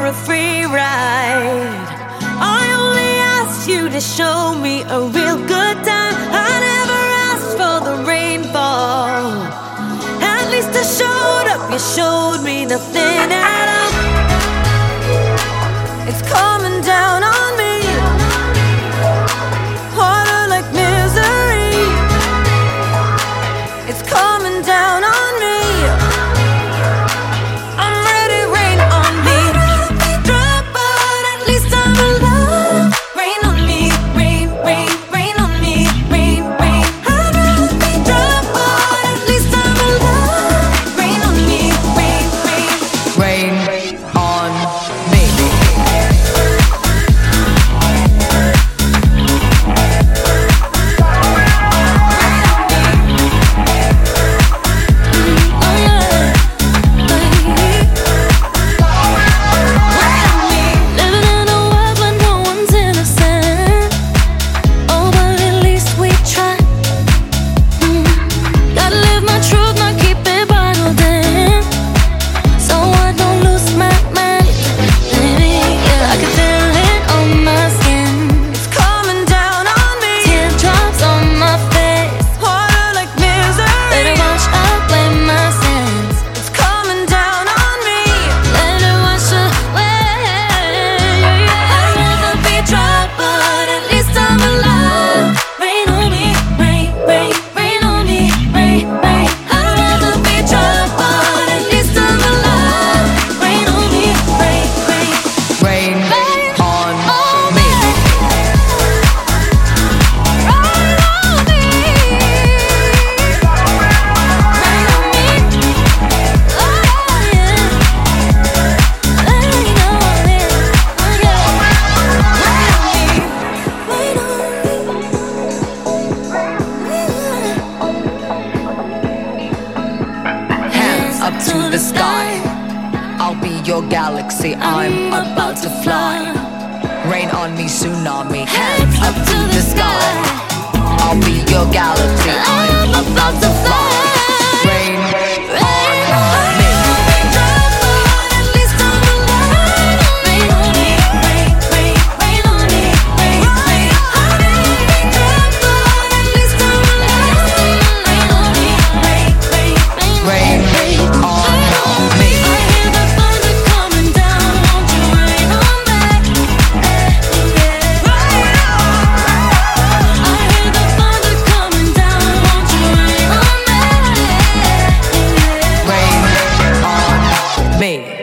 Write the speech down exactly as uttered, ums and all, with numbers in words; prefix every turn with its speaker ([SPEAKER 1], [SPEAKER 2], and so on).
[SPEAKER 1] a free ride. I only asked you to show me a real good time. I never asked for the rainfall. At least I showed up, you showed me nothing at all. It's coming down on me, water like misery. It's coming down on me. I'm ready, rain on me. I'd rather be dry, but at least I'm alive. Rain on me, rain, rain, rain on me, rain, rain. I'd rather be dry, but at least I'm alive. Rain on me, rain, rain,
[SPEAKER 2] rain on me. Up to the sky, I'll be your galaxy, I'm about to fly. Rain on me, tsunami, hands up to the sky. I'll be your galaxy, I'm about to fly. Rain on me. Me.